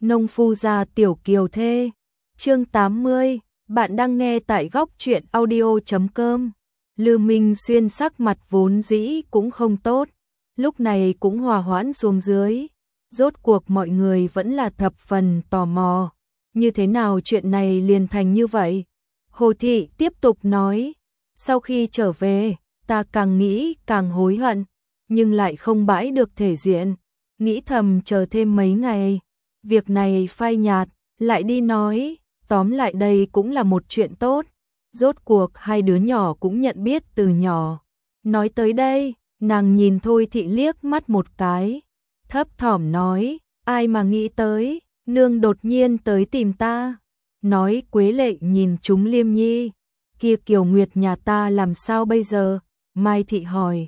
Nông phu gia tiểu kiều thê. Chương 80, bạn đang nghe tại góc truyện audio.com. Lư Minh Xuyên sắc mặt vốn dĩ cũng không tốt, lúc này cũng hòa hoãn xuống dưới. Rốt cuộc mọi người vẫn là thập phần tò mò, như thế nào chuyện này liền thành như vậy? Hồ Thị tiếp tục nói, sau khi trở về, ta càng nghĩ càng hối hận, nhưng lại không bãi được thể diện, nghĩ thầm chờ thêm mấy ngày, việc này phai nhạt, lại đi nói, tóm lại đây cũng là một chuyện tốt, rốt cuộc hai đứa nhỏ cũng nhận biết từ nhỏ. Nói tới đây, nàng nhìn Thôi Thị liếc mắt một cái, thấp thỏm nói, ai mà nghĩ tới, nương đột nhiên tới tìm ta. Nói Quế Lệ nhìn chúng Liêm Nhi, kia Kiều Nguyệt nhà ta làm sao bây giờ? Mai Thị hỏi,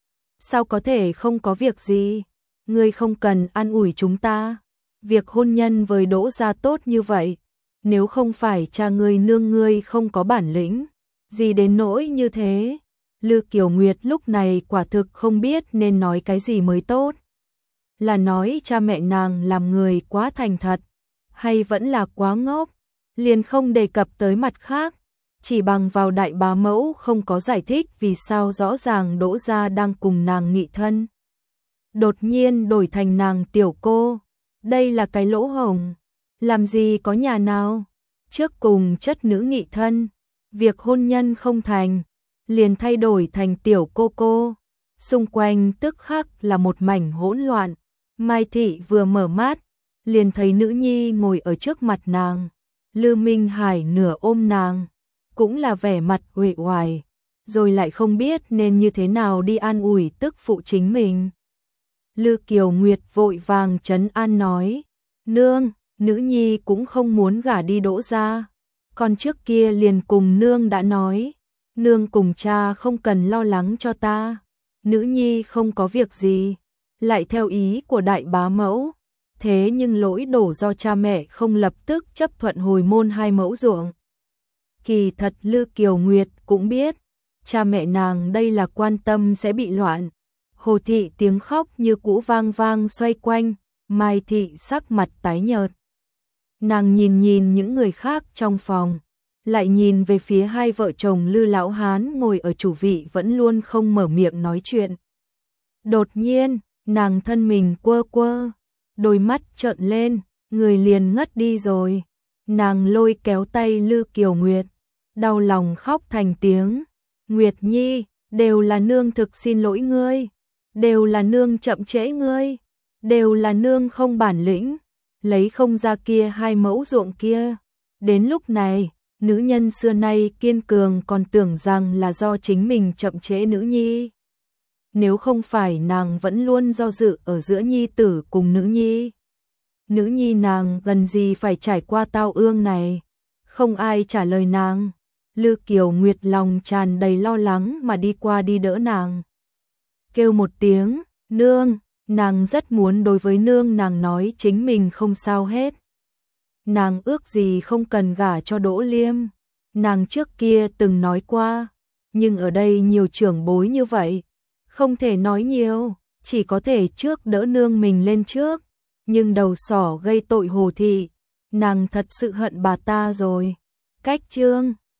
sao có thể không có việc gì, ngươi không cần an ủi chúng ta, việc hôn nhân với Đỗ gia tốt như vậy, nếu không phải cha ngươi nương ngươi không có bản lĩnh, gì đến nỗi như thế. Lư Kiều Nguyệt lúc này quả thực không biết nên nói cái gì mới tốt. Là nói cha mẹ nàng làm người quá thành thật, hay vẫn là quá ngốc, liền không đề cập tới mặt khác, chỉ bằng vào đại bá mẫu không có giải thích vì sao rõ ràng Đỗ gia đang cùng nàng nghị thân, đột nhiên đổi thành nàng tiểu cô, đây là cái lỗ hổng, làm gì có nhà nào, trước cùng chất nữ nghị thân, việc hôn nhân không thành, liền thay đổi thành tiểu cô, xung quanh tức khắc là một mảnh hỗn loạn. Mai Thị vừa mở mắt, liền thấy nữ nhi ngồi ở trước mặt nàng, Lư Minh Hải nửa ôm nàng, cũng là vẻ mặt uể oải, rồi lại không biết nên như thế nào đi an ủi tức phụ chính mình. Lư Kiều Nguyệt vội vàng trấn an nói, nương, nữ nhi cũng không muốn gả đi Đỗ gia, con trước kia liền cùng nương đã nói, nương cùng cha không cần lo lắng cho ta, nữ nhi không có việc gì, lại theo ý của đại bá mẫu, thế nhưng lỗi đổ do cha mẹ không lập tức chấp thuận hồi môn hai mẫu ruộng. Kỳ thật Lư Kiều Nguyệt cũng biết, cha mẹ nàng đây là quan tâm sẽ bị loạn. Hồ Thị tiếng khóc như cũ vang vang xoay quanh, Mai Thị sắc mặt tái nhợt. Nàng nhìn nhìn những người khác trong phòng, lại nhìn về phía hai vợ chồng Lư lão hán ngồi ở chủ vị vẫn luôn không mở miệng nói chuyện. Đột nhiên, nàng thân mình quơ quơ, đôi mắt trợn lên, người liền ngất đi rồi. Nàng lôi kéo tay Lư Kiều Nguyệt, đau lòng khóc thành tiếng. Nguyệt Nhi, đều là nương thực xin lỗi ngươi, đều là nương chậm trễ ngươi, đều là nương không bản lĩnh, lấy không ra kia hai mẫu ruộng kia. Đến lúc này, nữ nhân xưa nay kiên cường còn tưởng rằng là do chính mình chậm trễ nữ nhi. Nếu không phải nàng vẫn luôn do dự ở giữa nhi tử cùng nữ nhi. Nữ nhi nàng gần gì phải trải qua tao ương này. Không ai trả lời nàng. Lư Kiều Nguyệt lòng tràn đầy lo lắng mà đi qua đi đỡ nàng. Kêu một tiếng, nương, nàng rất muốn đối với nương nàng nói chính mình không sao hết. Nàng ước gì không cần gả cho Đỗ Liêm. Nàng trước kia từng nói qua, nhưng ở đây nhiều trưởng bối như vậy. Không thể nói nhiều, chỉ có thể trước đỡ nương mình lên trước, nhưng đầu sỏ gây tội Hồ Thị, nàng thật sự hận bà ta rồi. Cách chương